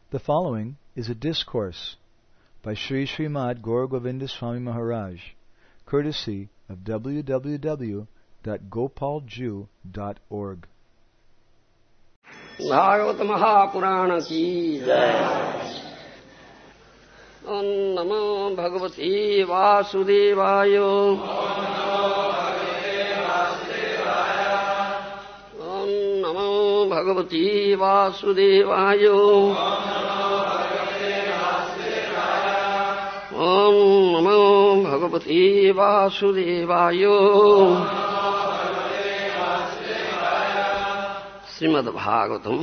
The following is a discourse by Sri Srimad Gaur Govinda Swami Maharaj, courtesy of www.gopalju.org. Bhagavad Mahapurana ki jai. Om Namo Bhagavate Vasudevaya. Om Namo Bhagavate Vasudevaya. Om Namo Bhagavate Vasudevaya. Srimad Bhagavatam.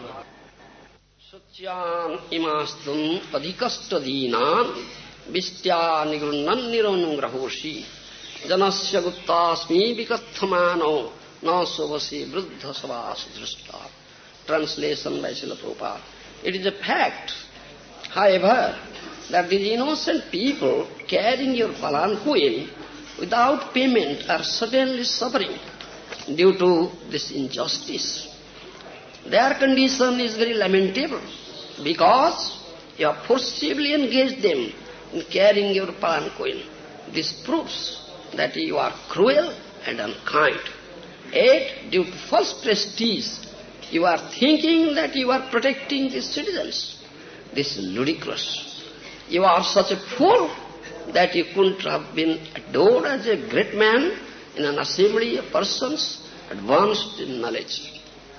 Satyam imastum adhikastadinam vistya nigrunan nirangrahoshi janasya guttasmi vikathamano nasovasi vruddha savas drishta. Translation by Srila Prabhupada. It is a fact, however, that these innocent people carrying your palanquin without payment are certainly suffering due to this injustice. Their condition is very lamentable because you have forcibly engaged them in carrying your palanquin. This proves that you are cruel and unkind. Yet, due to false prestige, you are thinking that you are protecting the citizens. This is ludicrous. You are such a fool that you couldn't have been adored as a great man in an assembly of persons advanced in knowledge.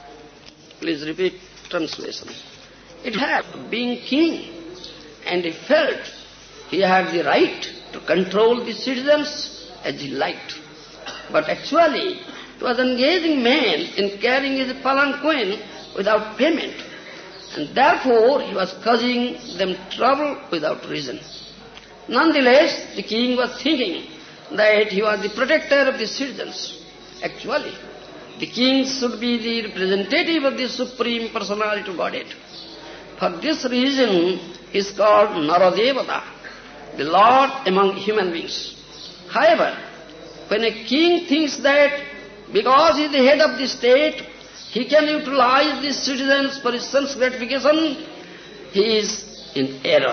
Please repeat translation. It had being king, and he felt he had the right to control the citizens as he liked. But actually, he was engaging men in carrying his palanquin without payment, and therefore he was causing them trouble without reason. Nonetheless, the king was thinking that he was the protector of the citizens. Actually, the king should be the representative of the Supreme Personality of Godhead. For this reason, he is called Naradevata, the Lord among human beings. However, when a king thinks that because he is the head of the state, he can utilize the citizens for his sense gratification, he is in error.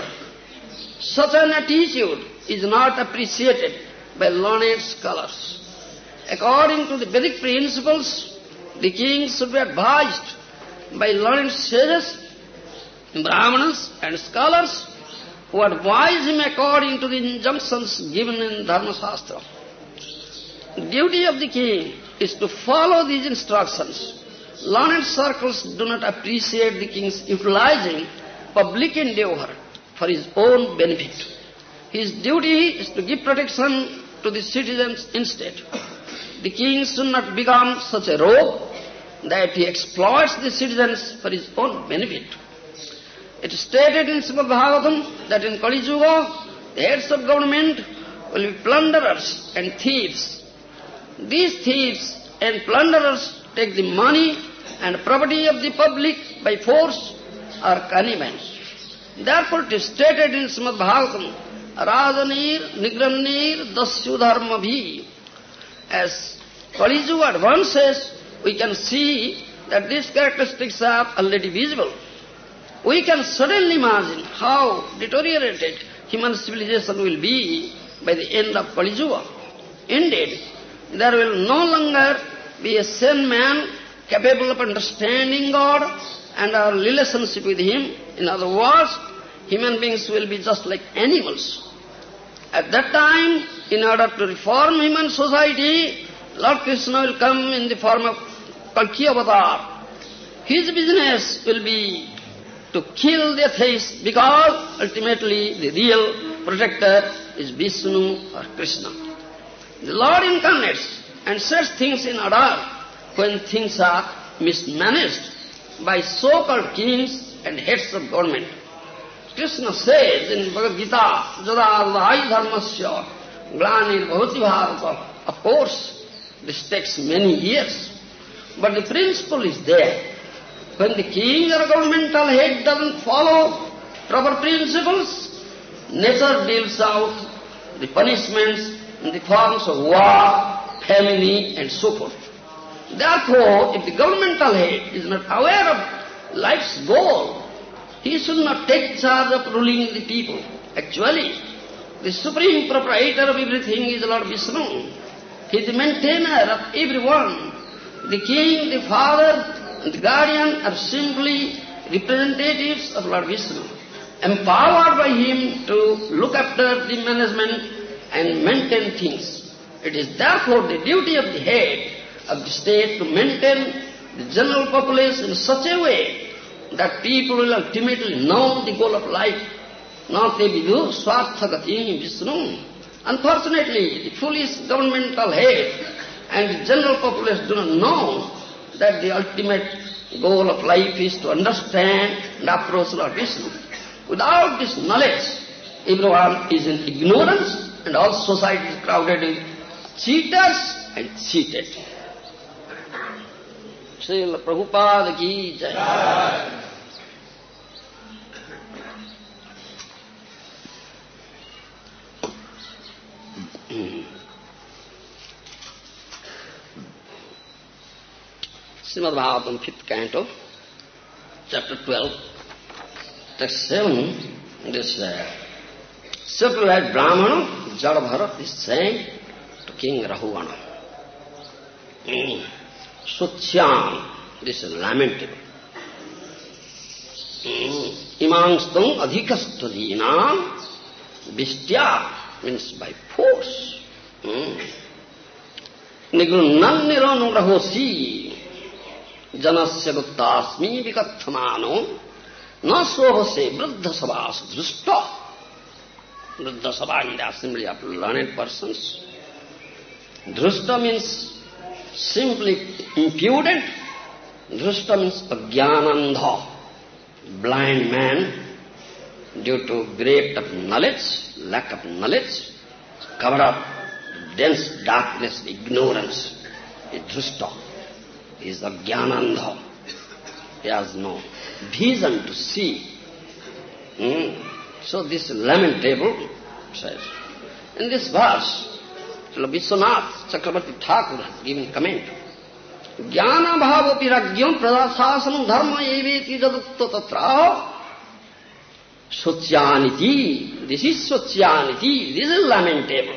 Such an attitude is not appreciated by learned scholars. According to the Vedic principles, the king should be advised by learned sages, brahmanas and scholars who advise him according to the injunctions given in Dharma Shastra. The duty of the king is to follow these instructions. Learned circles do not appreciate the king's utilizing public endeavor for his own benefit. His duty is to give protection to the citizens instead. The king should not become such a rogue that he exploits the citizens for his own benefit. It is stated in Srimad Bhagavatam that in Kali Yuga, the heads of government will be plunderers and thieves. These thieves and plunderers take the money and property of the public by force or connivance. Therefore it is stated in Srimad Bhagavatam, Rajanir Nigranir Dasyu Dharmabhi. As Kali Yuga advances, we can see that these characteristics are already visible. We can suddenly imagine how deteriorated human civilization will be by the end of Kali Yuga. Indeed, there will no longer be a sane man capable of understanding God and our relationship with Him. In other words, human beings will be just like animals. At that time, in order to reform human society, Lord Krishna will come in the form of Kalki Avatar. His business will be to kill the atheists because ultimately the real protector is Vishnu or Krishna. The Lord incarnates and sets things in order when things are mismanaged by so-called kings and heads of government. Krishna says in Bhagavad Gita, Jada Adhai Dharmasya Glanir Bhavati Bharata. Of course, this takes many years, but the principle is there. When the king or governmental head doesn't follow proper principles, nature deals out the punishments in the forms of war, famine and so forth. Therefore, if the governmental head is not aware of life's goal, He should not take charge of ruling the people. Actually, the supreme proprietor of everything is Lord Vishnu. He is the maintainer of everyone. The king, the father, and the guardian are simply representatives of Lord Vishnu, empowered by him to look after the management and maintain things. It is therefore the duty of the head of the state to maintain the general populace in such a way that people will ultimately know the goal of life. Not te vidu swarthagati Vishnu. Unfortunately, the foolish governmental head and the general populace do not know that the ultimate goal of life is to understand and approach Lord Vishnu. Without this knowledge, everyone is in ignorance and all society is crowded with cheaters and cheated. Srila Prabhupada ki jai. Srimad Bhagavatam, 5th canto, chapter 12, text 7, this self-reliant Brahmana, Jada Bharat, is saying to King Rahuvana, Suchyam, this is lamentable. Imangstam adhikastadinam vishtya, means by force. Nigrunan niranurahosi janasya guttasmi vikathamano na sohase vriddha sabhas drusta. Vriddha sabha is the assembly of learned persons. Drusta means simply impudent. Drusta means ajnanandha, blind man, due to great of knowledge, lack of knowledge, covered up dense darkness, ignorance. Is drusta. He is ajnanandha. He has no vision to see. So this lamentable says. In this verse, Srila Vishwanath Chakravarti Thakur has given comment. Jnana bhavopi rajyam pradashasanam dharma eveti jadukta tatra Socyaniti. This is Socyaniti. This is lamentable.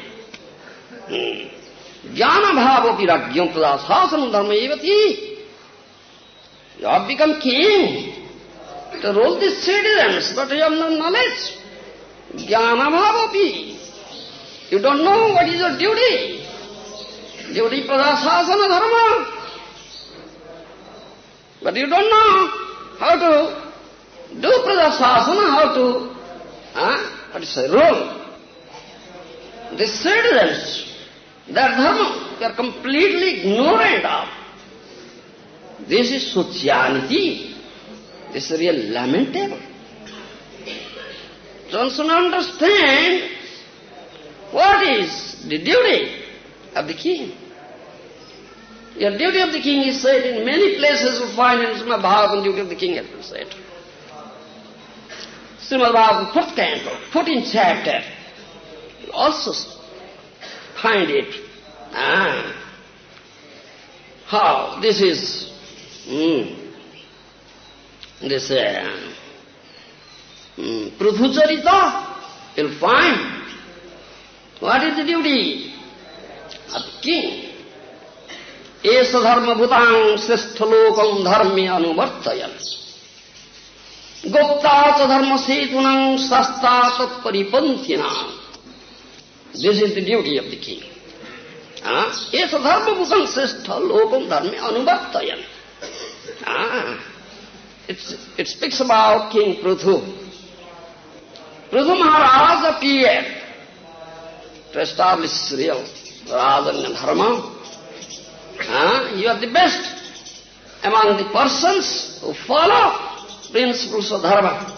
Jnana bhavopi rajyam pradashasanam dharma eveti. You have become king to rule the citizens, but you have no knowledge. Jnana bhavopi. You don't know what is your duty. Duty pradasasana dharma. But you don't know how to do pradasasana, how to rule. The citizens, their dharma, they are completely ignorant of. This is Socyaniti. This is real lamentable. One should understand what is the duty of the king. Your duty of the king is said in many places. You find in Srimad Bhagavatam, duty of the king has been said. Srimad Bhagavatam, 4th canto, 14th chapter, you also find it. How this is, this Prudhucharita, you'll find what is the duty of the king. Esa dharma bhutang sesthalokam dharmi anuvartayan. Goptacha dharma setunang sastata paripanthina. This is the duty of the king. Esa dharma bhutang sesthalokam dharmi anuvartayan. It speaks about King Prithu. Prithu Maharaj appeared to establish real Rajanya Dharma. You are the best among the persons who follow principles of Dharma.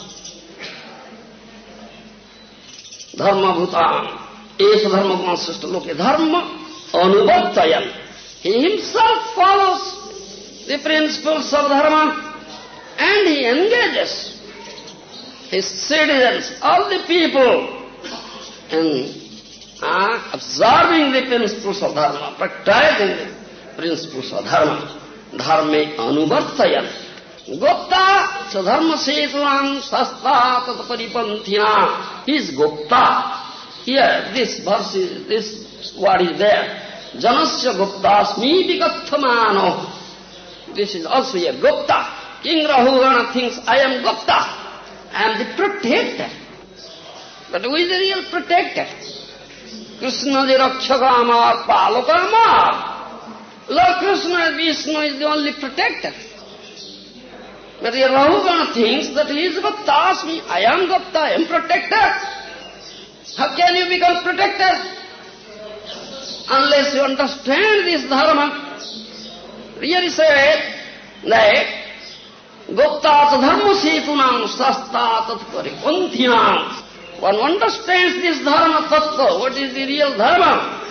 Dharma bhutam. Esa dharma bhutam loke dharma anuvartayan. He himself follows the principles of Dharma and he engages his citizens, all the people, in observing the principles of Dharma, practicing the principles of Dharma. Dharme anuvartayan. Gupta sadharma seturam sasta tat paripanthina. He is Gupta. Here, this verse is, this word is there. Janasya Guptasmi vikathamano. This is also here, Gupta. King Rahugana thinks, I am Gupta. I am the protector. But who is the real protector? Krishna the Rakshakama Palakama. Lord Krishna, Vishnu is the only protector. But the Rahugana thinks that he is Guptasmi. I am Gupta, I am protector. How can you become protector? Unless you understand this dharma. Really said that Gupta dharma setunam sasta tat paripanthina. One understands this dharma tattva, what is the real dharma,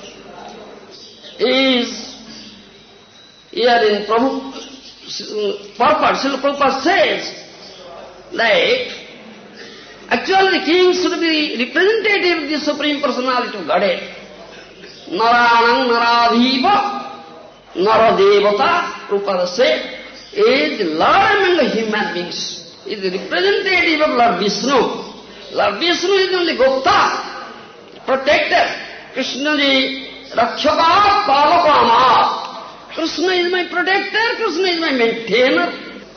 is here in purport, Srila Prabhupada says that actually the king should be representative of the Supreme Personality of Godhead. Naranang Naradhiva Naradevata, Prabhupada said, is the Lord among the human beings, is the representative of Lord Vishnu. Lord Vishnu is only Gupta, protector. Krishna ji Rakshaka Palakama. Krishna is my protector, Krishna is my maintainer.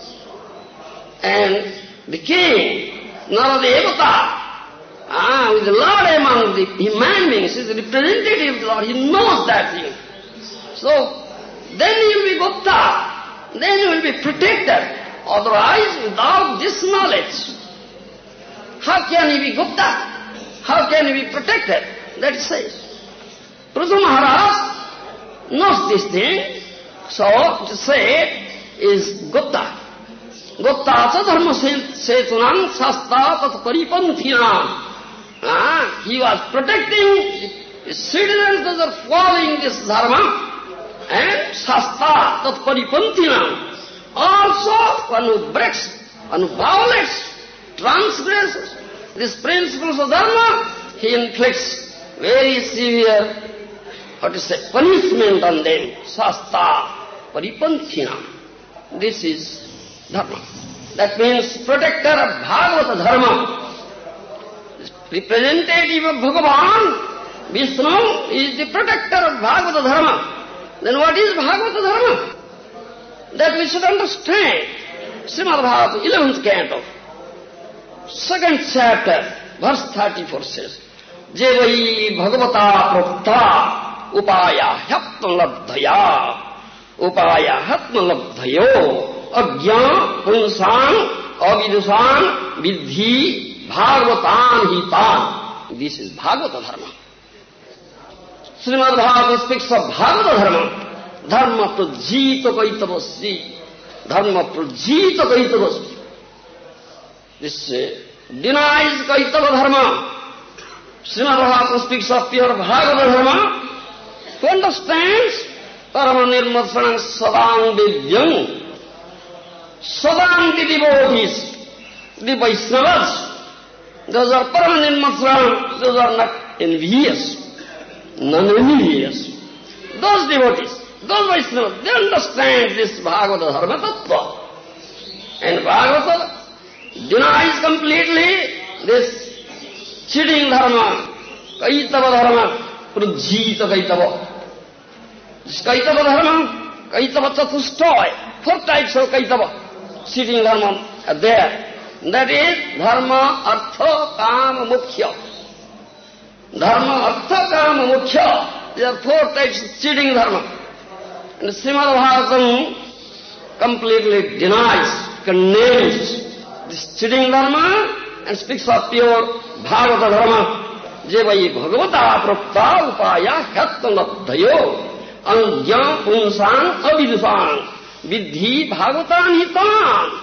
And the king, Naradevata, who is the Lord among the human beings, is the representative of the Lord. He knows that thing. So, then he will be Gupta. Then you will be protector. Otherwise, without this knowledge, how can he be Gupta? How can he be protected? That says. Prithu Maharaj knows this thing, so to say is Gupta. Gupta sa dharma setunam sasta tat paripanthina. He was protecting the citizens that are following this dharma, and sasta tat paripanthina. Also, one who breaks, one who violates, transgresses these principles of dharma, he inflicts very severe, punishment on them. Sasta paripanthina. This is dharma. That means protector of Bhagavata dharma. Representative of Bhagavan, Vishnu is the protector of Bhagavata dharma. Then what is Bhagavata dharma? That we should understand. Srimad Bhagavata, 11th canto, 2nd chapter, verse 34 says, Jevai Bhagavata Prokta Upaya Hyatmalabdhaya Upaya Hyatmalabdhayo Agya Punsan Avidusan Vidhi Bhagavatan Hitan. This is Bhagavata dharma. Srimad Bhagavata speaks of Bhagavata dharma. Dharma prajita kaitavasya. Dharma prajita kaitavasya. This denies kaitava dharma. Srimad Bhagavata speaks of pure Bhagavata dharma. Who understands Parama Nirmatsanam Sadam Vidyam. Sadam the devotees, the Vaishnavas, those are Parama Nirmatsanam, those are not envious, non-envious. Those devotees, those Vaishnavas, they understand this Bhagavata dharma tattva. And Bhagavata denies completely this cheating dharma, kaitava dharma, prajita kaitava. This kaitava dharma, kaitava chatustoy, 4 types of kaitava, cheating dharma are there. That is dharma, artha, kama, mukhya. Dharma, artha, kama, mukhya. There are 4 types of cheating dharma. And Srimad Bhagavatam completely denies, condemns this cheating dharma and speaks of pure Bhagavata dharma. Jevai Bhagavata Prokta Upaya Hyatmalabdhayo Angya Punsan Avidusan Vidhi Bhagavatan Hitan.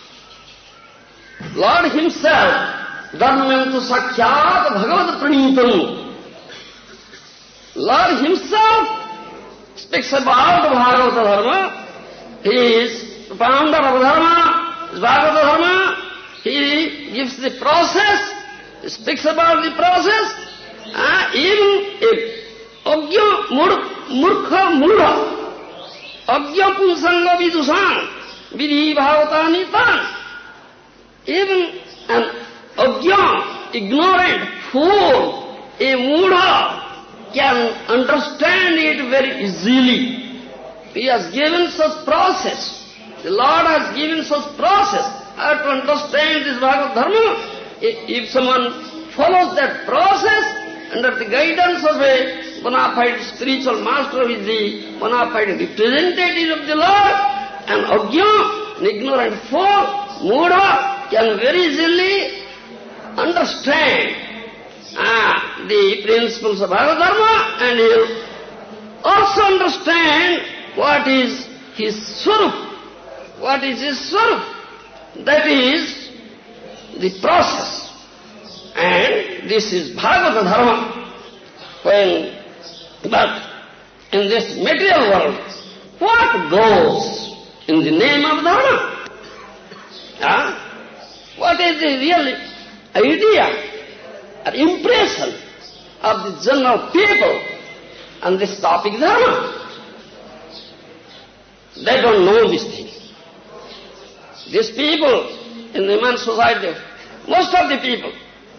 Lord himself, Dharmantu Sakhyat Bhagavad Pranitam. Lord himself speaks about the Bhagavata dharma. He is the founder of dharma, Bhagavata dharma. He gives the process, he speaks about the process. Even if Agya Murkha Mudha, Agya Punsanga Vidusan, vidhi bhavatani tan. Even an ajna, ignorant fool, a mudha, can understand it very easily. He has given such process. The Lord has given such process. I have to understand this Bhagavad Dharma. If someone follows that process, under the guidance of a bona fide spiritual master who is the bona fide representative of the Lord, an ajna, an ignorant fool, mudha, can very easily understand the principles of Bhagavad Dharma, and he will also understand what is his swarup. What is his swarup? That is the process. And this is Bhagavad Dharma. But in this material world, what goes in the name of Dharma? What is the real idea or impression of the general people on this topic Dharma? They don't know this thing. These people in the human society, most of the people,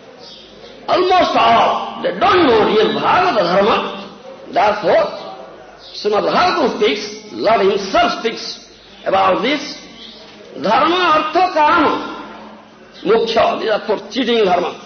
almost all, they don't know real Bhagavad Dharma. Therefore, Srimad Bhagavatam speaks, Lord himself speaks about this. Dharma, artha, kama, moksha. These are for cheating dharma.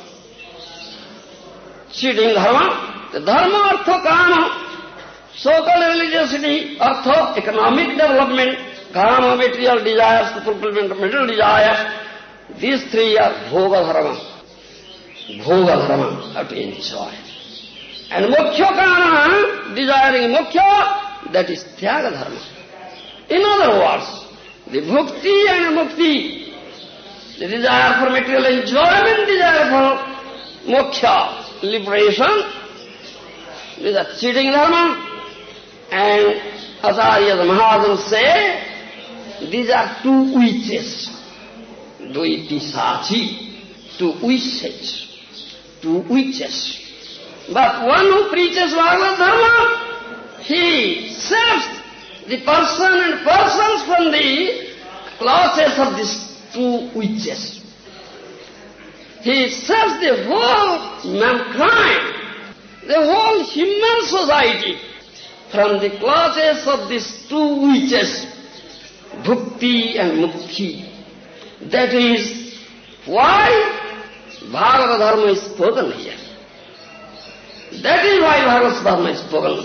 Cheating dharma. The dharma, artha, kama, so-called religiosity, artha, economic development, kama, material desires, the fulfillment of material desires. These three are bhoga dharma. Bhoga dharma, have to enjoy. And moksha kana, desiring moksha, that is tyaga dharma. In other words, the bhukti and mukti, the desire for material enjoyment, desire for moksha, liberation, these are cheating dharma. And Acharya Mahadans say, these are two witches, Dvaiti Sachi, two witches. Two witches. But one who preaches Bhagavad Dharma, he saves the person and persons from the clutches of these two witches. He saves the whole mankind, the whole human society from the clutches of these two witches, bhukti and mukti. That is why Bhagavad Dharma is spoken here. That is why Bhagavad Dharma is spoken.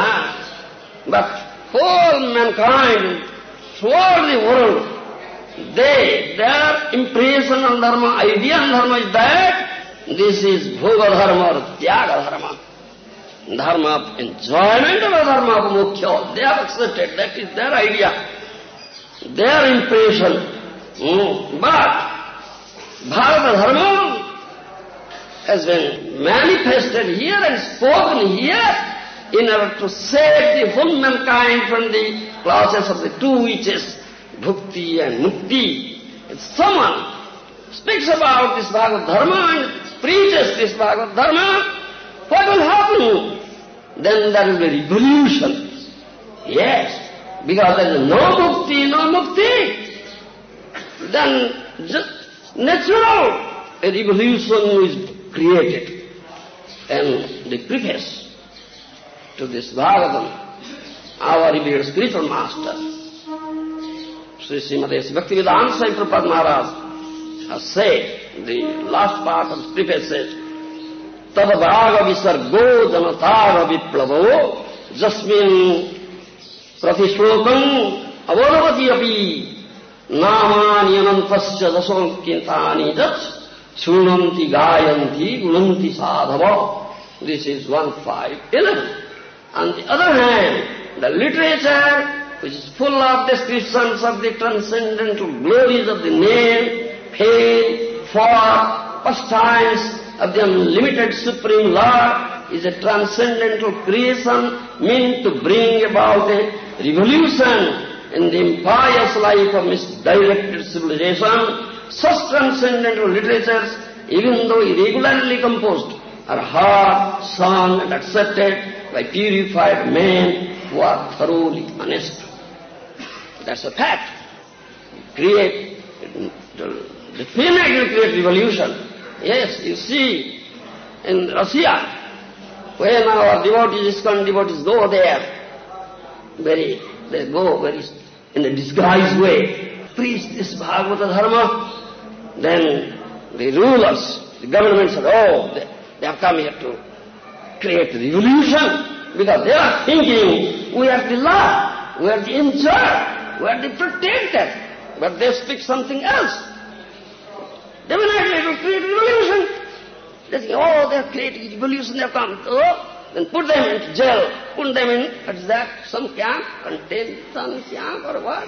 But whole mankind, throughout the world, their impression on Dharma, idea on Dharma is that this is Bhoga Dharma or Tyaga Dharma. Dharma of enjoyment or Dharma of Mukhya. They have accepted, that is their idea, their impression. But Bhagavad Dharma has been manifested here and spoken here in order to save the whole mankind from the clutches of the two witches, bhukti and mukti. If someone speaks about this Bhagavad Dharma and preaches this Bhagavad Dharma, what will happen? Then there will be revolution. Yes, because there is no bhukti, no mukti. Then just natural a revolution is created. And the preface to this Bhagavatam, our revered spiritual master, Sri Srimati Bhaktivedanta Swami Prabhupada Maharaj, has said, the last part of the preface says, Tadavaga visargo janataga viplavo jasmin pratishlokam avaravati api namani anantasya dasankintani jat Sunanti gayanti gunanti sadhava. This is 1.5.11. On the other hand, the literature which is full of descriptions of the transcendental glories of the name, fame, form, pastimes of the unlimited Supreme Lord is a transcendental creation meant to bring about a revolution in the impious life of misdirected civilization. Such transcendental literatures, even though irregularly composed, are heard, sung and accepted by purified men who are thoroughly honest. That's a fact. create, the Freemasons will create revolution. Yes, you see, in Russia, when our devotees, ISKCON devotees go there, they go very in a disguised way, preach this Bhagavata Dharma, then the rulers, the government said, they have come here to create revolution, because they are thinking, we are the law, we are the in charge, we are the protected, but they speak something else. Definitely it will create revolution. They think, they are creating revolution, they have come. Then put them into jail, put them in, what is that, some camp, contention camp or what?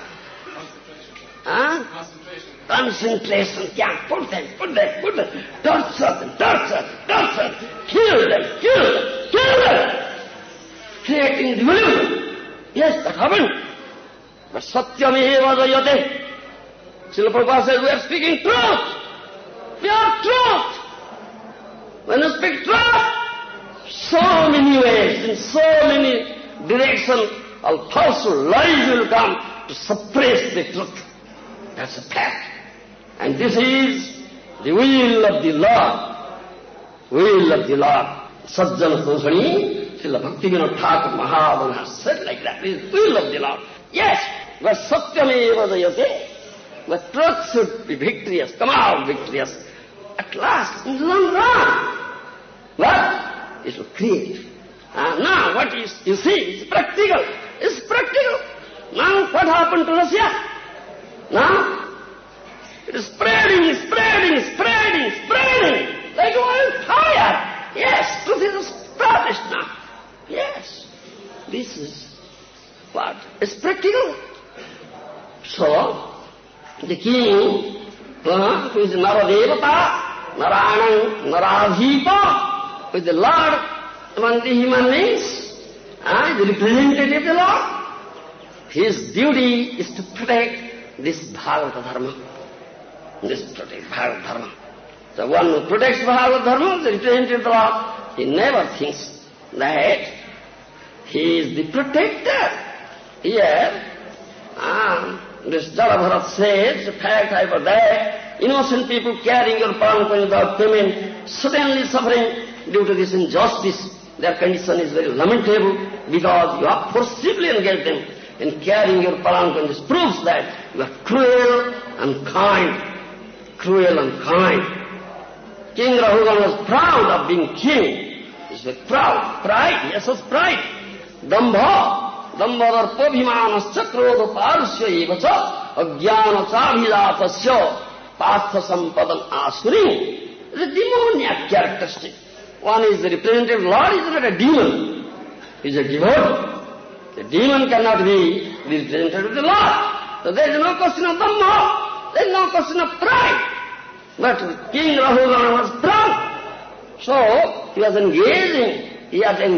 Concentration camp, put them, torture them, kill them, creating revolution. Yes, that happened. But Satyameva Jayate. Srila Prabhupada says, we are speaking truth. We are truth. When you speak truth, so many ways, in so many directions, all falsehood, lies will come to suppress the truth. That's a fact. And this is the will of the Lord. Will of the Lord. Sajjana Sosani, Srila Bhaktivinoda Thakur Mahaprabhu has said like that. It is the will of the Lord. Yes, but Satyameva Jayate. But truth should be victorious, come out victorious. At last, in the long run. But it will create. Now, what is, you see, it's practical. It's practical. Now, what happened to Russia? Now, it is spreading, like wildfire. Yes, truth is established now. Yes, this is what is practical. So, the king, who is Naradevata, Narayanam, Naradhipa, who is the Lord among the human beings, the representative of the Lord, his duty is to protect this Bhagavata Dharma. Bhagavata Dharma. The one who protects Bhagavata Dharma, the representative of the Lord, he never thinks that he is the protector. Here, this Jalabharat says, the fact I was there, innocent people carrying your palanquin without payment, suddenly suffering due to this injustice. Their condition is very lamentable because you have forcibly engaged them in carrying your palanquin. This proves that you are cruel and kind. Cruel and kind. King Rahugan was proud of being king. He was very proud. Pride, yes, was pride. Dambha. Dambhadarpabhimanascha krodha parusya evacha ajnana chabhijatasya partha sampadam asurim. It's a demoniac characteristic. One is the representative Lord, is not a demon. He is a devotee. The demon cannot be the representative of the Lord. So there is no question of dambha, there is no question of pride. But King Rahugan was proud. So he was engaged,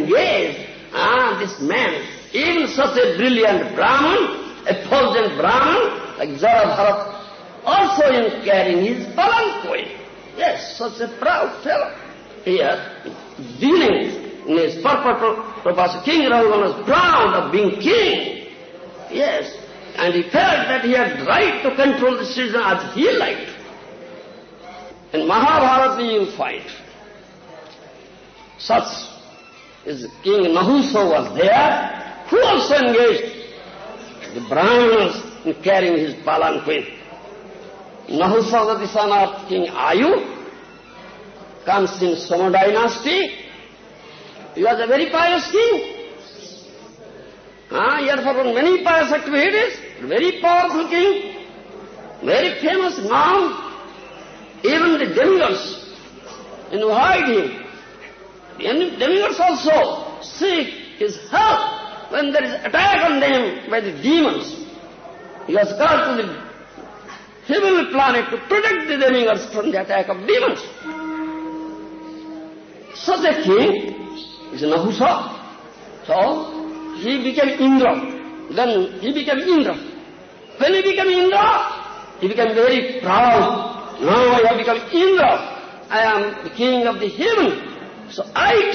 this man, even such a brilliant Brahman, effulgent Brahman, like Jalabharat, also in carrying his palanquin. Yes, such a proud fellow. Here, dealing in his purpose, King Rahugan was proud of being king. Yes, and he felt that he had right to control the citizen as he liked. In Mahabharata you will find such is King Nahusa was there, who also engaged the Brahmanas in carrying his palanquin. Nahusa was the son of King Ayu, comes in Soma dynasty. He was a very pious king. He had performed many pious activities, very powerful king, very famous now. Even the demigods invite him. The demigods also seek his help when there is attack on them by the demons. He has gone to the heavenly planet to protect the demigods from the attack of demons. Such a king is Nahusa. So he became Indra. Then he became Indra. When he became Indra, he became very proud. Now I have become Indra. I am the king of the heaven. So I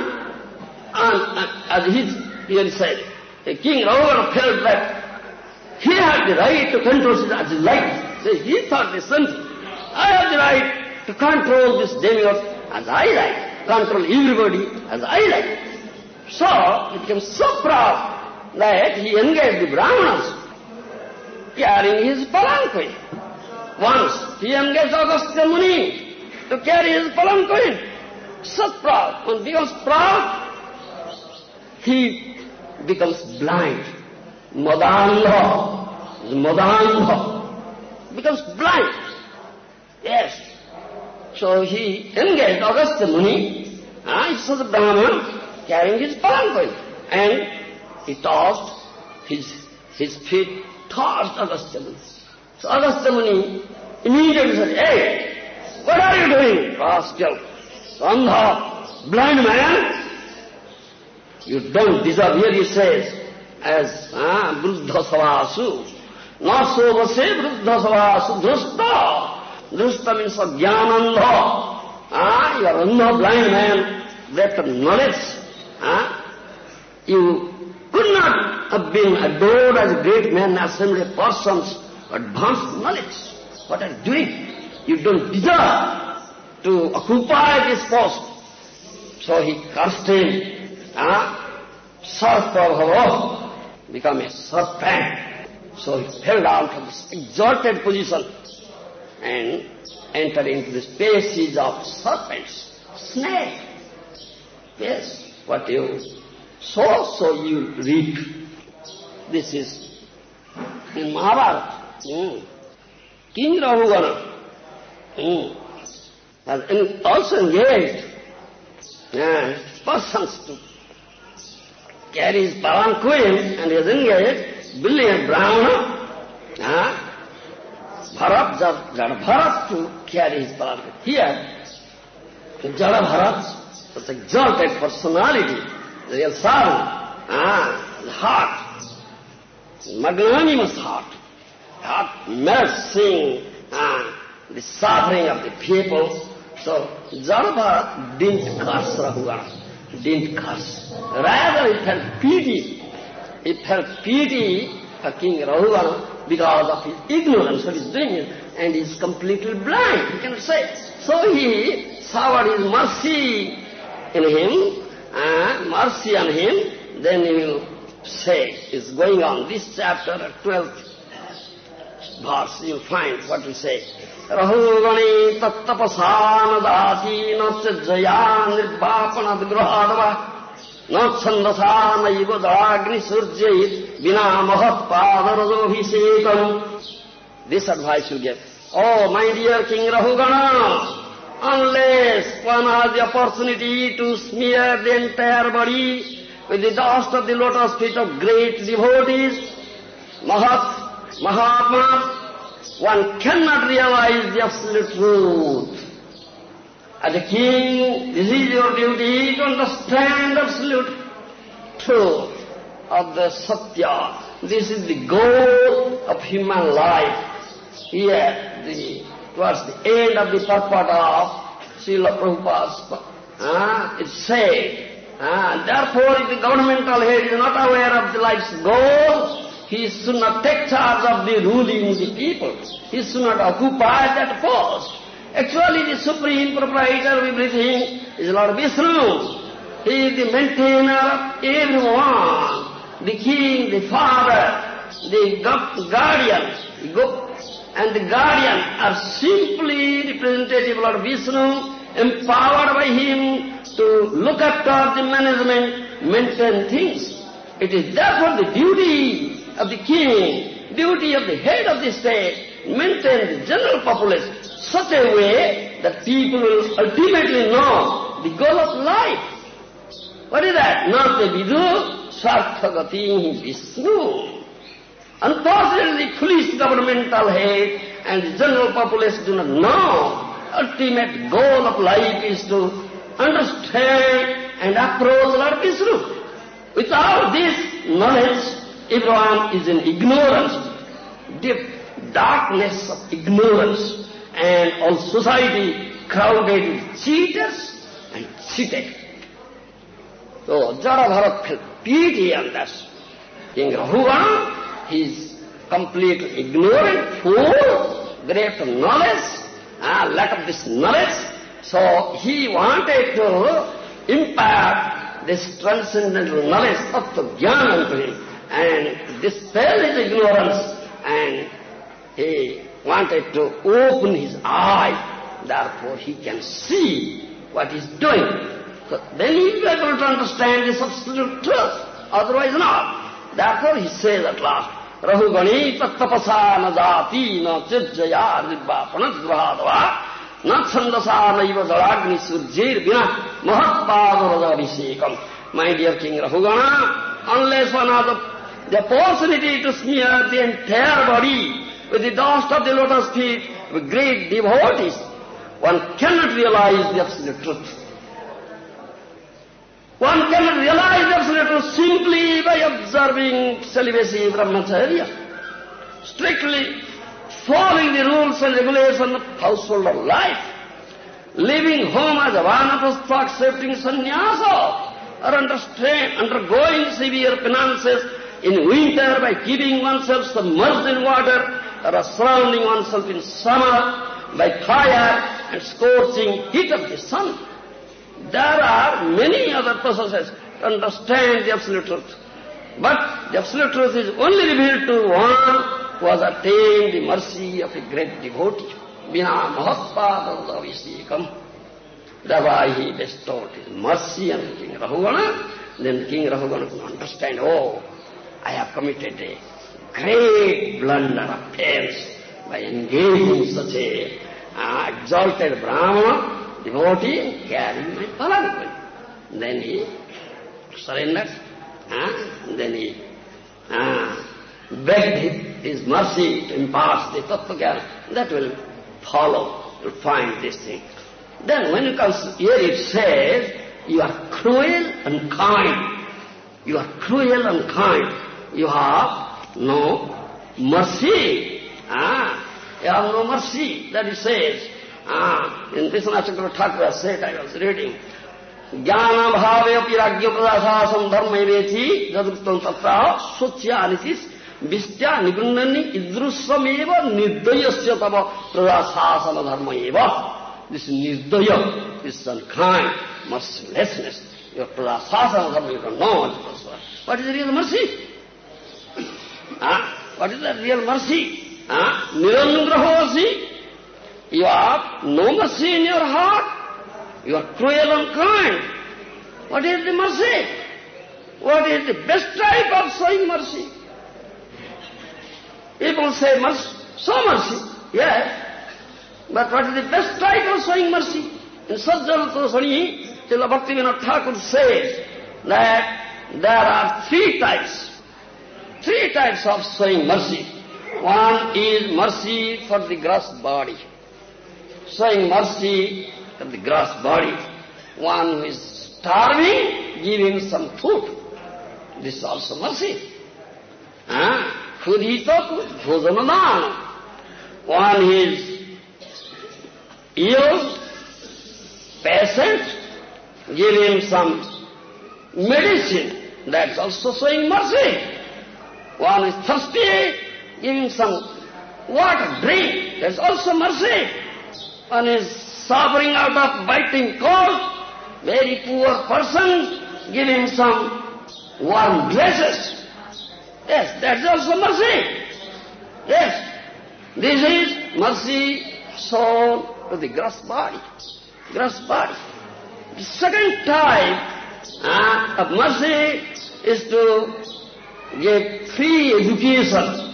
can, as he said, the King Rahugan felt that He had the right to control as he liked. So he thought the son, I have the right to control this demigod as I like, control everybody as I like. So he became so proud that he engaged the Brahmanas carrying his palanquin. Once he engaged Agastya Muni to carry his palanquin. So proud. When he becomes proud, he becomes blind. Madanga. Becomes blind. Yes. So he engaged Agastya Muni. He saw the Brahman carrying his palanquin. And he tossed, his feet tossed Agastya Muni. So Agastya Muni immediately said, hey, what are you doing, rascal? Andha, blind man, you don't deserve. Here he says, as Vruddha Savasu, Naso Vase Vruddha Savasu, Drusta. Drusta means Jnanandha. You are andha, blind man, bereft of knowledge. You could not have been adored as a great man in assembly of persons, advanced knowledge. What are you doing? You don't deserve to occupy this post. So he cursed him. Sarpa become a serpent. So he fell down from this exalted position and entered into the species of serpents, snake. Yes, what you sow, so you reap. This is in Mahabharata. King Rahugana has also engaged persons to carry his palanquin, and he has engaged brilliant Brahmana, Jada Bharat, to carry his palanquin. Here, Jada Bharat was exalted personality, the real sadhu, the heart, magnanimous heart melts seeing the suffering of the people. So Jada Bharat didn't curse Rahugana, didn't curse. Rather he felt pity. He felt pity for King Rahugana because of his ignorance, what he's doing, and he's completely blind, he cannot say. So he showered his mercy in him, mercy on him, then he will say, it's going on. This chapter, 12th verse, you'll find what we say. Rahugani tattapasana dati natya jaya nirvapanad grahadava natchandasana iva dagni surjayit bina mahat padarajobhisekam. This advice you give. Oh, my dear King Rahugana, unless one has the opportunity to smear the entire body with the dust of the lotus feet of great devotees, Mahatma, one cannot realize the absolute truth. As a king, this is your duty to understand absolute truth of the Satya. This is the goal of human life. Here, towards the end of the purport of Srila Prabhupada's, it said, therefore if the governmental head is not aware of the life's goal, he should not take charge of the ruling the people. He should not occupy that post. Actually, the supreme proprietor of everything is Lord Vishnu. He is the maintainer of everyone. The king, the father, the guardian, and the guardian are simply representative of Lord Vishnu, empowered by him to look after the management, maintain things. It is therefore the duty of the king, duty of the head of the state, maintain the general populace such a way that people will ultimately know the goal of life. What is that? Nate vidhu sarthagati Vishnu. Unfortunately, the foolish governmental head and the general populace do not know. Ultimate goal of life is to understand and approach Lord Vishnu. Without this knowledge, everyone is in ignorance, deep darkness of ignorance, and all society crowded with cheaters and cheated. So Jada Bharat felt pity on this. King Rahugana, his completely ignorant, fool, great knowledge, lack of this knowledge. So he wanted to impart this transcendental knowledge of the jnana to him and dispel his ignorance, and he wanted to open his eye, therefore he can see what he's doing. So then he will be able to understand this absolute truth, otherwise not. Therefore he says at last, Rahugani tattapasa na jati na chirjaya nirvapana dvahadava na chandasa naiva jaragni surjir vina mahatpadavadabhisekam. My dear King Rahugana, unless one has the opportunity to smear the entire body with the dust of the lotus feet with great devotees, one cannot realize the absolute truth. One cannot realize the absolute truth simply by observing celibacy brahmacharya, strictly following the rules and regulations of household life, leaving home as a vanaprastha, accepting sannyasa, or undergoing severe penances in winter by keeping oneself submerged in water, or surrounding oneself in summer by fire and scorching heat of the sun. There are many other processes to understand the absolute truth. But the absolute truth is only revealed to one who has attained the mercy of a great devotee. Vina mahatpadavadabhisekam. Thereby he bestowed his mercy on King Rahugana. Then King Rahugana could understand, oh, I have committed a great blunder of offense by engaging such a exalted Brahmana devotee and carrying my palanquin. Then he surrendered. Then he begged his mercy to impart the Tattva-jnana. That will follow. You'll find this thing. Then when it comes here, it says, you are cruel and kind. You are cruel and kind. You have no mercy. You have no mercy. That it says. In Vishwanath Chakravarti Thakur said, I was reading, Jnana bhave piragya pradasasam dharma veti jadruttam tatraha sochya anisis vistya nigrunnani idrusameva nirdayasya tava pradasasana dharma eva. This nirdaya, this unkind, mercilessness, your pradasasana dharma, you don't know what is the real mercy. What is the real mercy? Nirangrahosi. You have no mercy in your heart. You are cruel and kind. What is the mercy? What is the best type of showing mercy? People say show mercy. Yes. But what is the best type of showing mercy? In Sajjana Tosani, Srila Bhaktivinoda Thakur says that there are three types of showing mercy. One is mercy for the gross body. Showing mercy for the gross body. One who is starving, give him some food. This is also mercy. Khudhita bhojanadana. One is ill, patient, give him some medicine. That's also showing mercy. One is thirsty, give him some water, drink. That's also mercy. One is suffering out of biting cold, very poor person, give him some warm dresses. Yes, that's also mercy. Yes, this is mercy shown to the gross body. Gross body. The second type of mercy is to give free education,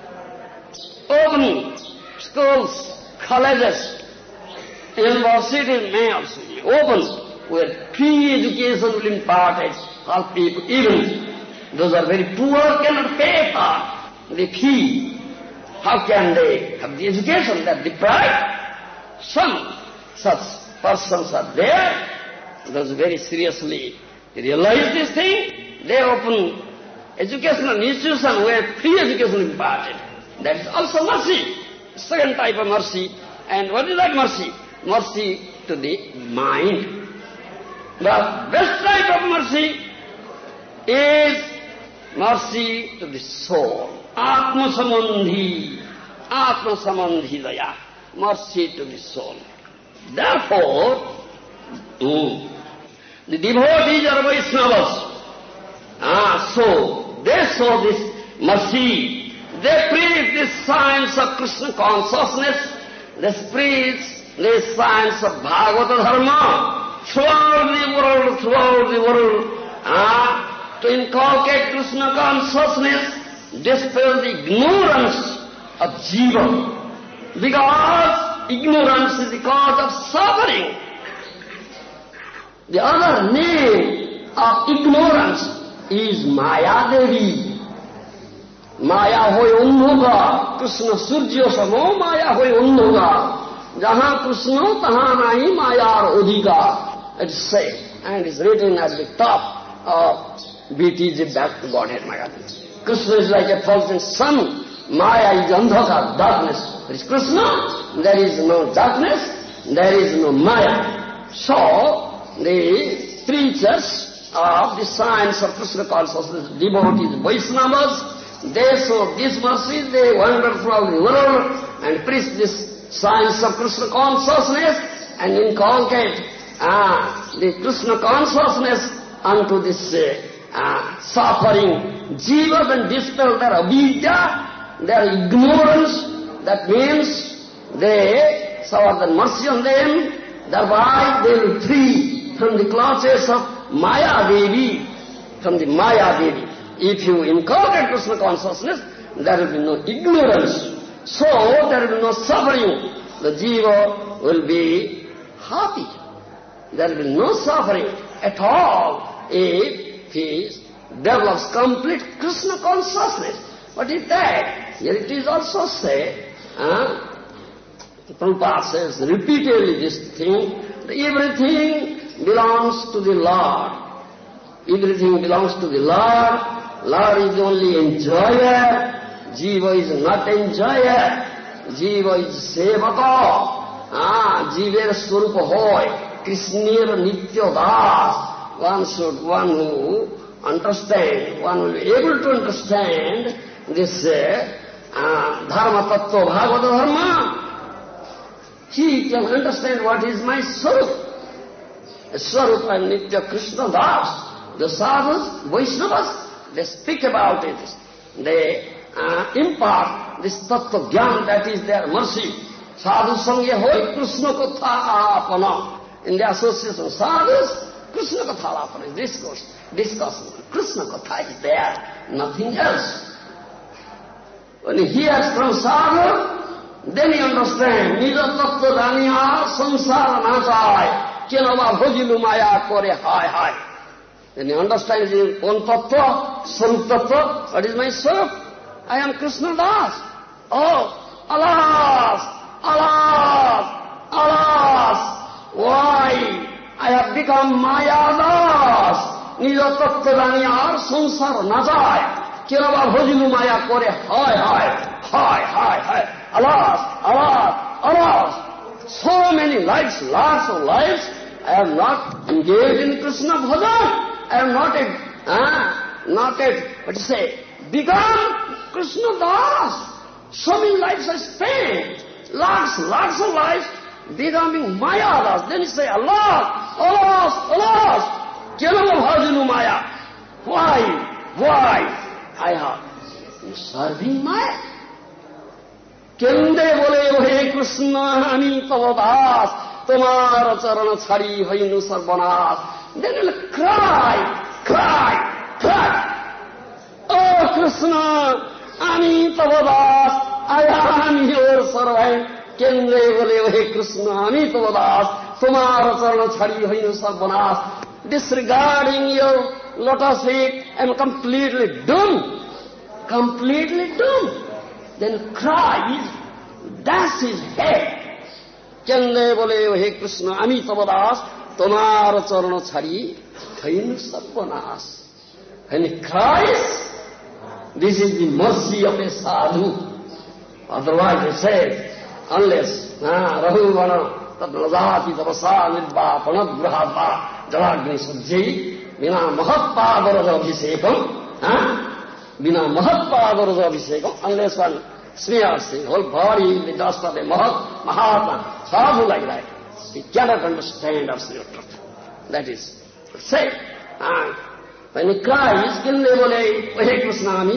open schools, colleges, universities may also be open, where free education will be imparted. All people, even those are very poor, cannot pay for the fee. How can they have the education? They are deprived. Some such persons are there. Those very seriously realize this thing. They open educational institution where free education is imparted. That is also mercy. Second type of mercy. And what is that mercy? Mercy to the mind. The best type of mercy is mercy to the soul. Atma Sambandhi Daya, mercy to the soul. Therefore, the devotees are Vaishnavas. So they show this mercy. They preach the science of Krishna consciousness. They preach the science of Bhagavata Dharma throughout the world. To inculcate Krishna consciousness, dispel the ignorance of jiva. Because ignorance is the cause of suffering. The other name of ignorance is Maya Devi. Maya hoy undhoga, Krishna surjya samo Maya hoy undhoga. Jahan Krishna tahan nahi Maya odhiga. It is said, and is written at the top of BTG back to Godhead Magazine. Krishna is like a thousand sun. Maya is andhaka, darkness. There is Krishna, there is no darkness, there is no Maya. So, the preachers of the science of Krishna consciousness, devotees, Vaishnavas, they show this mercy, they wander throughout the world and preach this science of Krishna consciousness and inculcate the Krishna consciousness unto this suffering jivas and dispel their avidya, their ignorance. That means they shower the mercy on them, thereby they will free from the clutches of Maya Devi, from the Maya Devi. If you inculcate Krishna consciousness, there will be no ignorance. So there will be no suffering. The jiva will be happy. There will be no suffering at all if he develops complete Krishna consciousness. But if that, here it is also said, Prabhupada says repeatedly this thing, that everything belongs to the Lord. Everything belongs to the Lord. Lord is only enjoyer. Jiva is not enjoyer. Jiva is sevaka. Jiver swarupa hoy. Krishnir nitya das. One who understand, one will be able to understand this dharma tattva, bhagavata dharma. He can understand what is my swarup. Swarup and nitya Krishna das. The sadhus, Vaishnavas, they speak about it. They impart this tattva jnana, that is their mercy. Sadhu sangye hoy Krishna katha apana. In the association of sadhus, Krishna katha apana is discourse. Krishna katha is there, nothing else. When he hears from sadhu, then he understands. Nija tattva daniya samsara nachai. Kenava bhojilu maya kore hai hai. Then he understands his own tattva, sarup tattva. What is my sarup? I am Krishna Das. Oh, alas, alas, alas. Why? I have become Maya Das. Nija tattva daniya samsara nachai. Kenava bhojilu maya kore hai hai. Hai, hai, hai. Alas, alas, alas. So many lives, lots of lives, I have not engaged in Krishna bhajan. I am not yet, what to say, become Krishna Das. So many lives I spent, lots of lives, becoming Maya Das. Then you say, alas, alas, alas, Kenava bhajanu Maya. Why? I have been serving Maya. Kende bole he Krishna ami tava das, tomar charana chhari hoinu sarvanas. Then he'll cry. Oh Krishna, ami tava das, I am your servant. Kende bole he Krishna ami tava das, tomar charana chhari hoinu sarvanas. Disregarding your lotus feet, I am completely doomed. Then cries, dash his head. Chande bole he Krishna ami tava das, tomar charana chhari thainu sarvanas. And he cries, this is the mercy of a sadhu. Otherwise he says, unless rahuvana tadnadati tapasa nirva panadvrahava jalagni sajjai vina mahatpadaraja abhisekam. Bina Mahatma Abhishekam, unless one smears his whole body with the dust of a Mahatma, powerful like that, he cannot understand absolute truth. That is said. When he cries, Hey Krishna,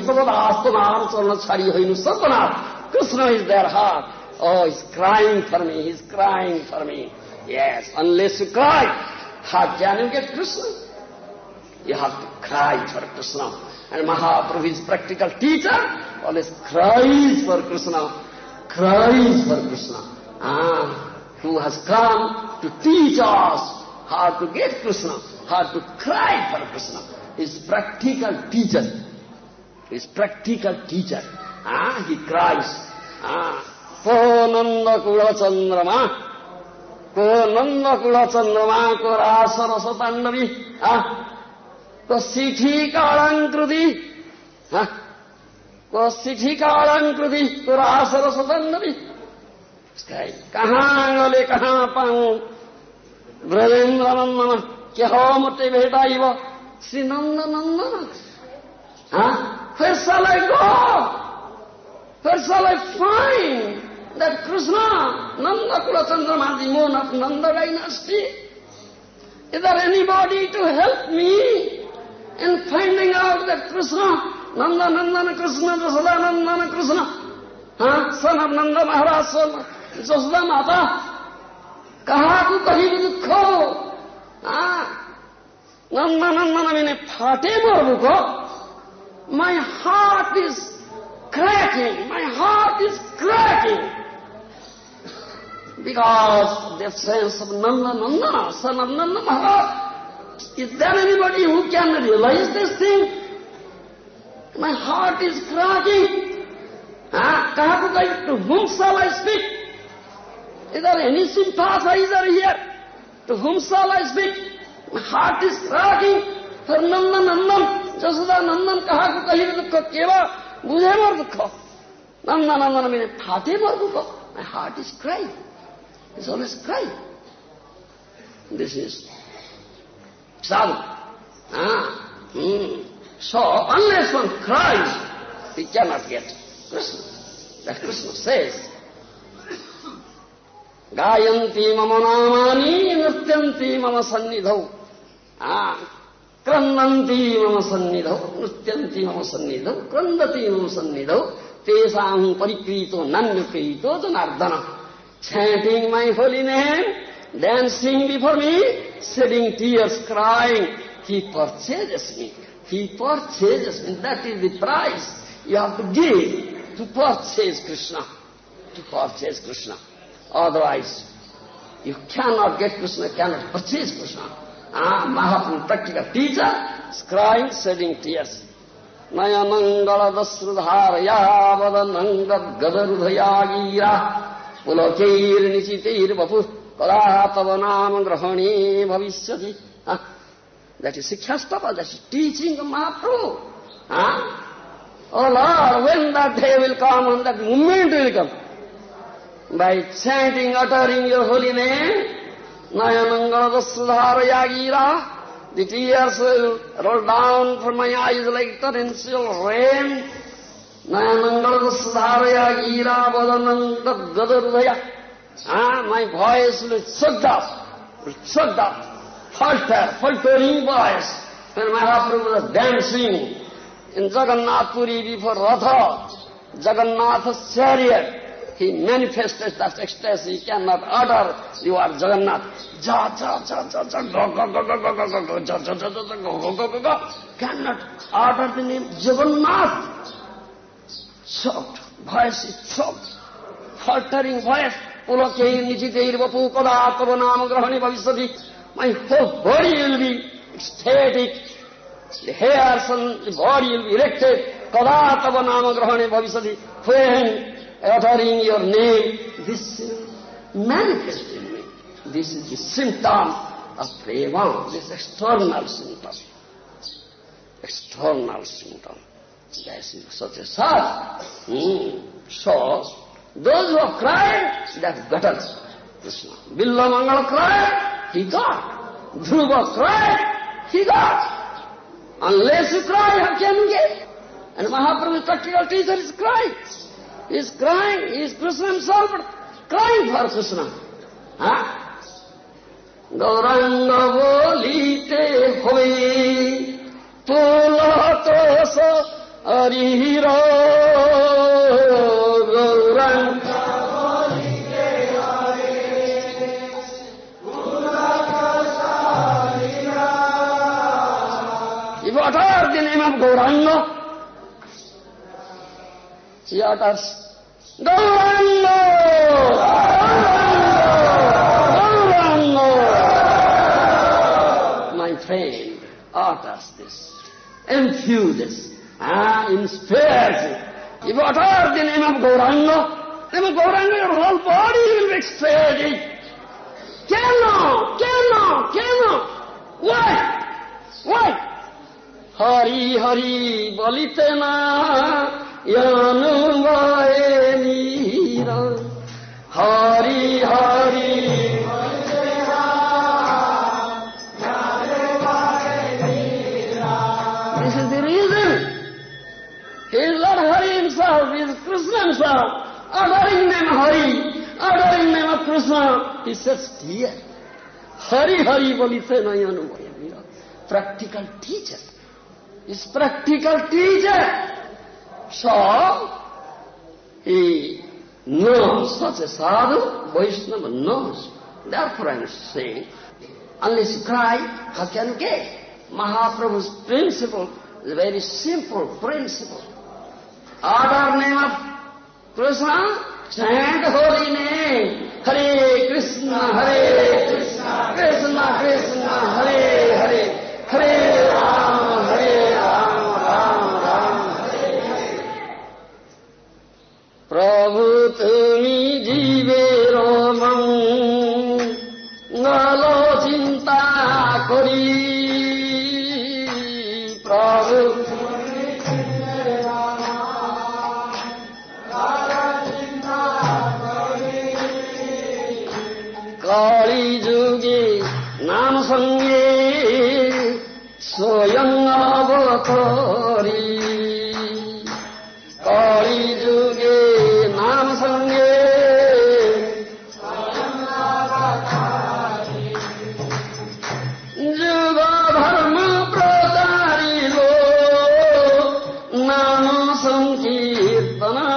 Krishna is their heart. Oh, he's crying for me, he's crying for me. Yes, unless you cry, how can you get Krishna? You have to cry for Krishna. And Mahaprabhu is practical teacher, always cries for Krishna, cries for Krishna. Who has come to teach us how to get Krishna, how to cry for Krishna. His practical teacher. His practical teacher. He cries. Ko Nanda Kula Chandrama, Ko Nanda Kula Chandrama, Ko Rasa Rasa Tandavi, Ko Sithi Kalankrudi, Ko Sithi Kalankrudi, Ko Rasa Rasa Tandavi. Kahan gale kahan paun, Brajendra Nandana, Kya mote bhetaiva, Sri Nanda Nandana. Where shall I go? Where shall I find that Krishna, Nanda Kula Chandrama, the moon of Nanda dynasty? Is there anybody to help me in finding out that Krishna, Nanda Nandana Krishna, Jasada Nandana Krishna, son of Nanda Maharaj, son of Jasada Mata? Kaha tu kahi dukho? Nanda Nandana mene phate marbuko. My heart is cracking. My heart is cracking. Because the sense of Nanda Nandana, son of Nanda Maharaj, is there anybody who can realize this thing? My heart is cracking. To whom shall I speak? Is there any sympathizer here? To whom shall I speak? My heart is cracking for Nanda Nandan. Jasada Nandan kaha ko kahi dukho keva bujhe mar dukho. Nanda Nandan mene phate mar dukho. My heart is crying. It's always crying. This is sadhu. So unless one cries, he cannot get Krishna. That Krishna says, Gayanti mama namani nrityanti mama sannidhau. Krandanti mama sannidhau, nrityanti mama sannidhau, krandati mama sannidhau, tesam parikrito nanyakrito janardana. Chanting my holy name, dancing before me, shedding tears, crying, he purchases me. He purchases me. That is the price you have to give to purchase Krishna. To purchase Krishna. Otherwise, you cannot get Krishna, cannot purchase Krishna. Mahaprabhu, practical teacher, is crying, shedding tears. Nayanangala dasrudharaya vadanangad gadarudhayagira pulokeir nisiteir vapu kalatavanam grahani bhavishyati. That is Sikhyastapa, that is teaching of Mahaprabhu. Oh Lord, when that day will come and that moment will come, by chanting, uttering your holy name, Nayanangala dasrudharaya gira, the tears will roll down from my eyes like torrential rain. Nayanangala dasrudharaya gira vadanangad gadarudhaya. My voice will be choked up, faltering voice. When Mahaprabhu was dancing in Jagannath Puri before Ratha, Jagannatha's chariot, he manifested that ecstasy. He cannot utter the word Jagannath. Ja, ja, ja, ja, ja, go, go, go, go, go, go, go, go, ja, ja, ja, ja, go, go, go, go, go. Cannot utter the name Jagannath. Choked. Voice is choked. Faltering voice. Pulokeir nijiteir vapu kadatavanam grahani bhavishyati. My whole body will be ecstatic. The hairs and the body will be erected. Kadatavanam grahani bhavishyati. When uttering your name, this will manifest in me. This is the symptom of prema, this external symptom. External symptom. This is such a sad. So, those who have cried, they have gotten Krishna. Billa Mangala cried, he got. Dhruva cried, he got. Unless you cry, how can you get? And Mahaprabhu's practical teacher is crying. He is crying. He is Krishna himself, but crying for Krishna. Gauranga bolite hoy tulato arihira. Gauranga bolite hoy tulato arihira. If you utter the name of Gauranga, she utters Gauranga. My friend utters this, infuses, inspires it. If you utter the name of Gauranga, your whole body will be excited. Cannot. Why? Hari Hari Balitena Yanu Vaenira. Hari Hari Balitena Yanu Vaenira. This is the reason. He is Lord Hari himself, he is Krishna himself, uttering name Hari, uttering name of Krishna. He says here, Hari Hari Balitena Yanu Vaenira. Practical teacher. Is practical teacher. So, he knows such a sadhu, Vaishnava knows. Therefore I am saying, unless you cry, how can you get? Mahaprabhu's principle is a very simple principle. Utter name of Krishna, chant holy name. Hare Krishna, Krishna Krishna, Hare Hare, Hare Rama, Hare Rama, Rama Rama, Hare Hare. Prabhu tumi jiver man nalo chinta kori. Prabhu tumi jiver man nalo chinta kori. Kali juge nam sange Soyam avatari. Kali juge nam sange Soyam avatari. Juga dharma pratari lo nam sankirtana.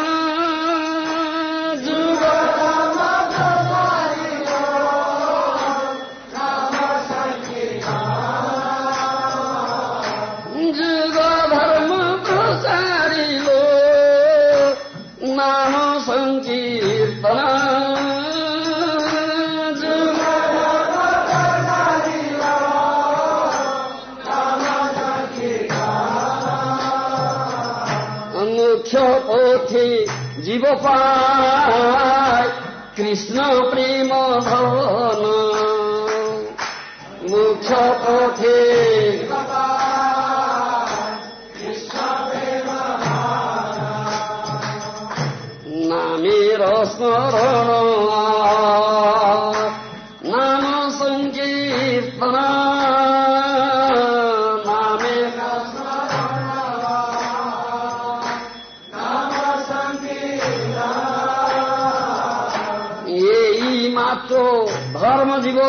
জীব পায় কৃষ্ণ প্রেম ধন মুখ্য পথে নামের স্মরণ নাম সংকীর্তন ধর্ম জীব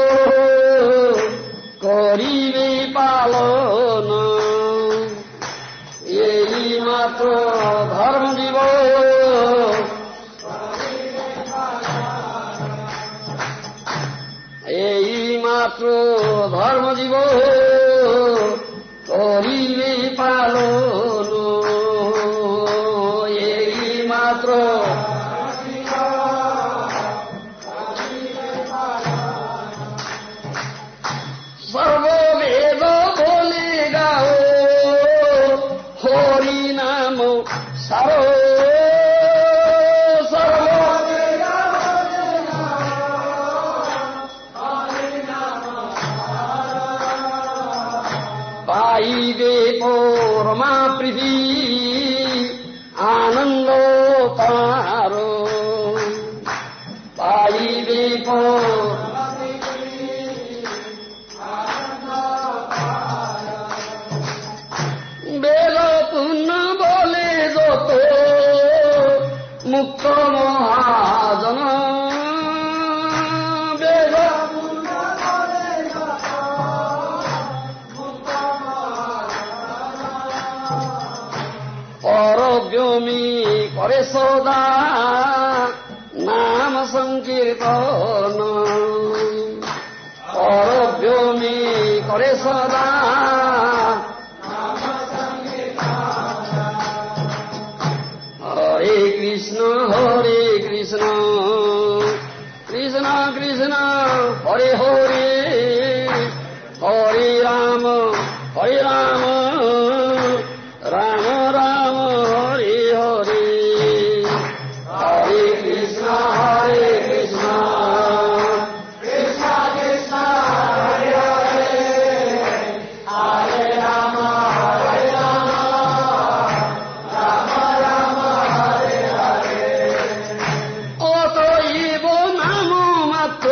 করিবে পালন। এই মাত্র ধর্ম জীব এই মাত্র ধর্ম জীব করিবে পালন। এই মাত্র সর্ববেদ বলে গাও হরি নাম সার। পাইবে পরমা প্রীতি আনন্দ পার। পাইবে বেদ পুণ্য करे सदा नाम संकीर्तन परव्योमी करे सदा हरे कृष्ण कृष्ण कृष्ण हरे हरे हरे राम राम राम हरे हरे हरे कृष्ण कृष्ण कृष्ण हरे हरे हरे राम राम राम हरे हरे अतएव नाम मात्र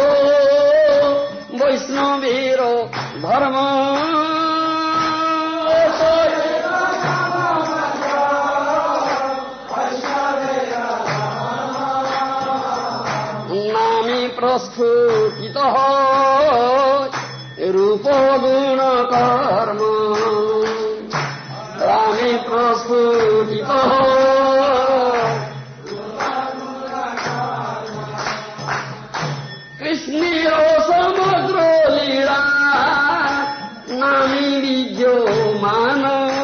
वैष्णवीर धर्म प्रस्फुटितः रूपगुण कर्म रामे प्रस्फुटितः कृष्णेर समग्र लीला नामे विद्यमान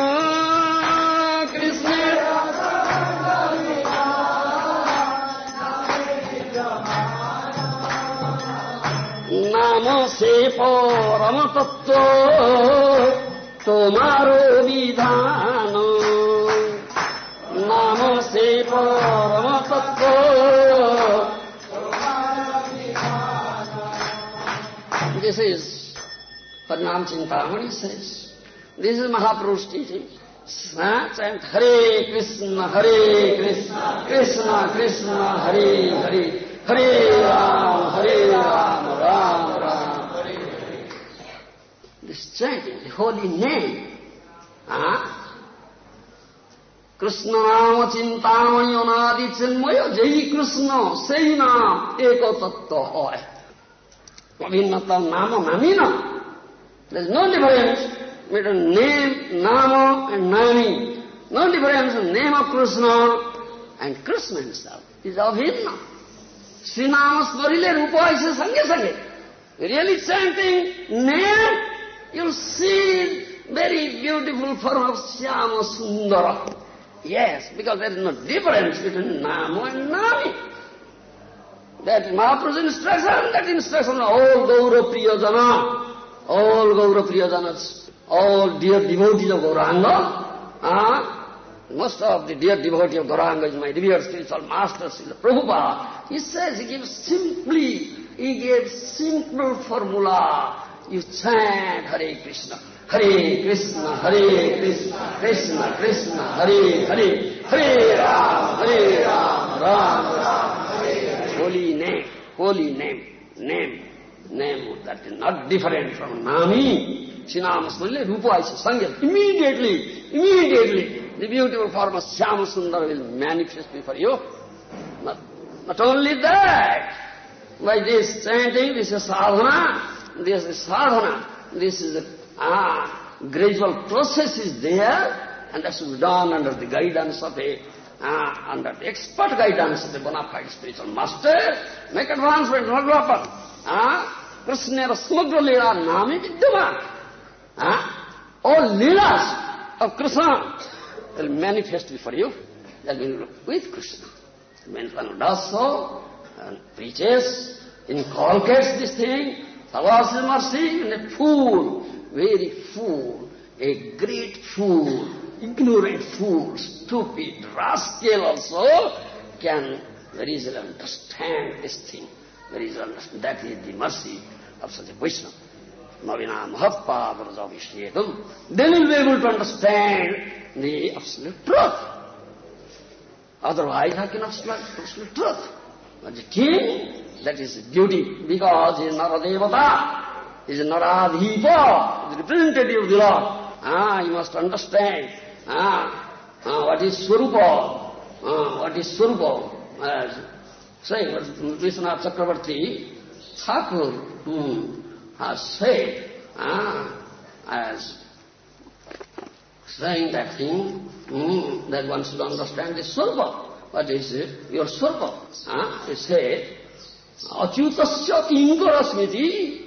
नाम से परम तत्व तुम्हारो विधान नाम से परम तत्व This is Harinam Chintamani says. This is Mahaprabhu's teaching. Chant Hare Krishna, Krishna Krishna, Hare Hare, Hare Ram, Ram Ram. This chanting, the holy name. Krishna Nama Chintamani Anadi Chinmaya Jai Krishna, Sei Naam Eko Tattva Hoy. Abhinnata Nama Namina. There is no difference between name, Nama and Nami. No difference in name of Krishna and Krishna himself. It is abhinna. Sri Nama Smarile Rupa is sange sange. Really chanting name, you'll see very beautiful form of Syama Sundara. Yes, because there is no difference between Nama and Nami. That Mahaprabhu's instruction, that instruction of all Gaura Priyajana, all Gaura Priyajanas, all dear devotees of Gauranga, most of the dear devotee of Gauranga is my revered spiritual master, Srila Prabhupada. He says, he gave simple formula. You chant Hare Krishna, Krishna Krishna, Hare Hare, Hare Ram, Ram Ram. Holy name, that is not different from Nami. Sinama Smarile Rupa is Sangha. Immediately, the beautiful form of Syama Sundara will manifest before you. Not only that, by this chanting, this is sadhana, this is a gradual process is there, and that should be done under the guidance of under the expert guidance of the bona fide spiritual master. Make advancement, not happen. Krishna Smagra Leela Nami Vidyaman. All Leelas of Krishna will manifest before you. That will be with Krishna. When one does so, and preaches, inculcates this thing, Allah's mercy, and a fool, very fool, a great fool, ignorant fool, stupid, rascal also can very easily understand this thing. Very easily understand. That is the mercy of such a Vaishnava. Navina Mahatpa Vrajavishyetam. They will be able to understand the absolute truth. Otherwise, how can absolute truth? But the king, that is duty, because he is not a devata, he is not a dhipa, the representative of the Lord. You must understand what is Swarupa, as saying what Vishwanath Chakravarti Thakur has said, as saying that thing, that one should understand the Swarupa. What is it? Your Swarpa. He said, Achyutasya kinkara smiti.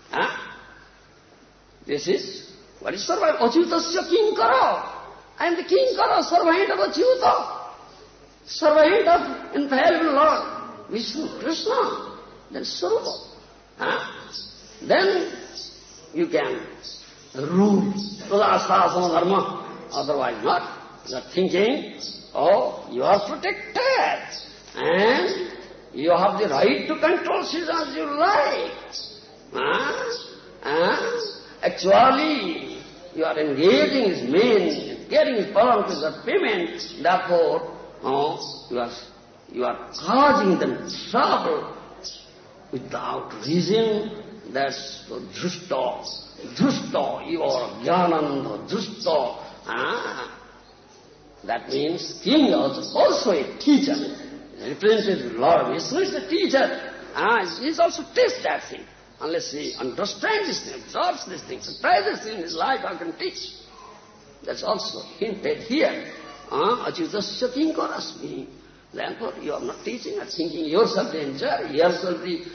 This is, what is Swarpa? Achyutasya kinkara. I am the kinkara, servant of Achyuta. Servant of infallible Lord, Vishnu, Krishna. Then Swarupa. Then you can rule Pradasasana Dharma. Otherwise not. You are thinking, oh, you are protected. And you have the right to control seasons as you like. Actually, you are engaging his men, getting his power to the payment. Therefore, you are causing them trouble without reason. That's the Drusta. Drusta, you are Jnananda, Drusta. That means king is also a teacher. Representative Lord Vishnu is a teacher. He is also teach that thing. Unless he understands this thing, absorbs this thing, surprises in his life, how can teach? That's also hinted here. Achyutasya kinkarasmi. Therefore, you are not teaching or thinking yourself the enjoyer, yourself the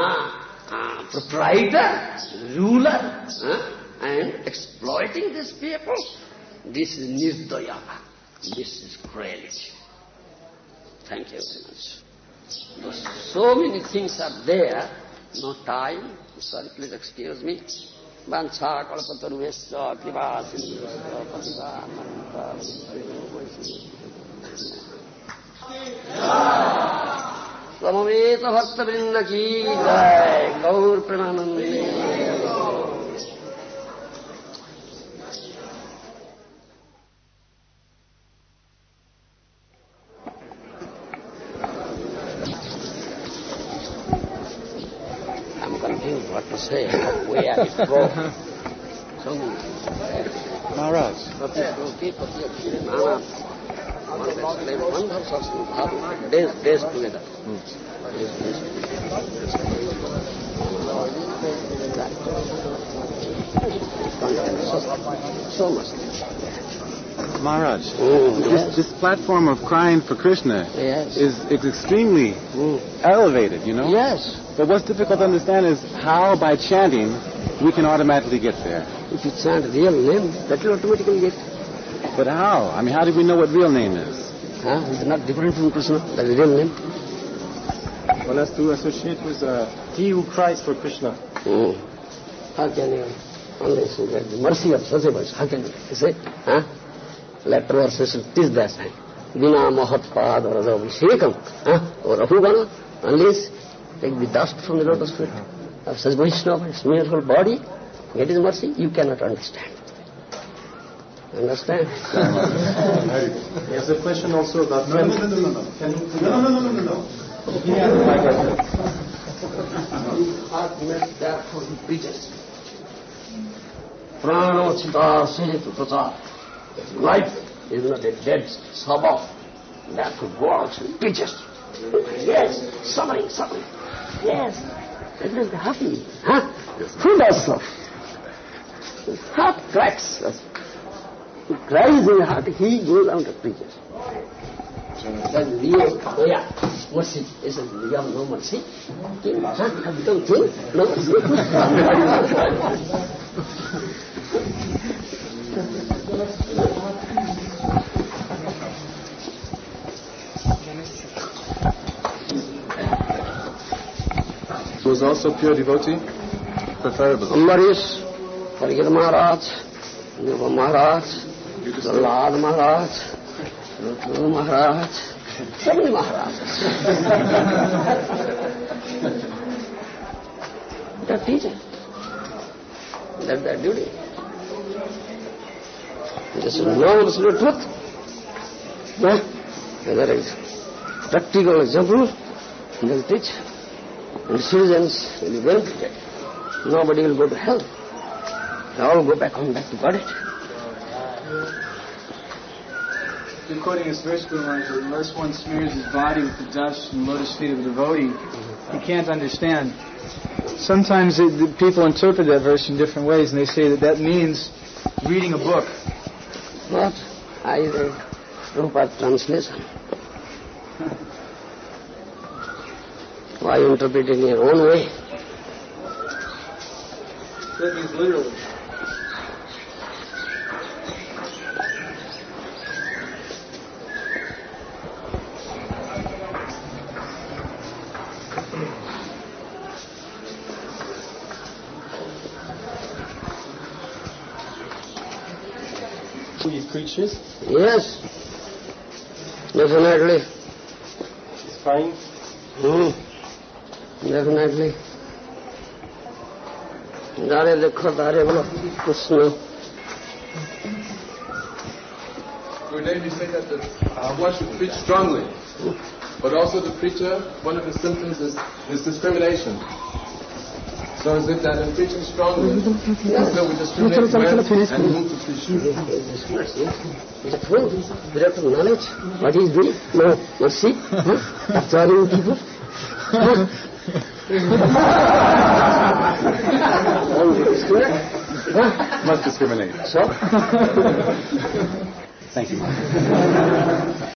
proprietor, ruler, and exploiting these people. This is nirdaya. This is cruelty. Thank you very much. So many things are there, no time. Sorry, please excuse me. Vancha kalpataruvesya kripa sindhusya pativananta Samaveta bhakta vrinda ki jai, Gaur Premanande. What to say, where it go. Maharaj. Days together. So much. Maharaj, yes. this platform of crying for Krishna is extremely elevated, you know? Yes. But what's difficult to understand is how, by chanting, we can automatically get there. If you chant real name, that will automatically get. But how? I mean, how do we know what real name is? It's not different from Krishna, that's the real name. One has to associate with he who cries for Krishna. How can you, unless you get the mercy of such a person, how can you say, Letter verses teach that. Vina mahat pad or abhishekam, or ahugana, unless take the dust from the lotus feet of such Vaishnava, his beautiful body, get his mercy, you cannot understand. Understand? There's a question also about... No. Heart made there for the preachers. Prana chita sehetu prachar. Life is not a dead sabbath. That could go out and teach us. Yes, suffering. Yes, that is happy. Full of stuff. His heart cracks. He cries in the heart, he goes out and preaches. That's real mercy. Isn't you have no mercy? You don't think, no mercy. Was also pure devotee? Preferable. Ambarish, Parikita Maharaj, Niva Maharaj, Prahlad Maharaj, Ruthu Maharaj, so many Maharajas. They're teaching. That's their duty. Just know absolute truth. Whether it's practical example, they'll teach. And citizens will be benefited. Nobody will go to hell. They all go back to Godhead. You're quoting this verse, Guru Maharaj, that unless one smears his body with the dust and lotus feet of the devotee, he can't understand. Sometimes the people interpret that verse in different ways, and they say that means reading a book. What? I read Prabhupada's translation. Why interpret in your own way? That means literally. These creatures? Yes, definitely. It's fine. Definitely. Dare dekho, dare bolo, Krishna. Gurudev, you say that one should preach strongly, but also the preacher, one of his symptoms is discrimination. So is it that in preaching strongly, so we discriminate when and whom to preach to? Is it true? Without knowledge, what he is doing? No mercy? Absorbing people? Must discriminate. So? Thank you.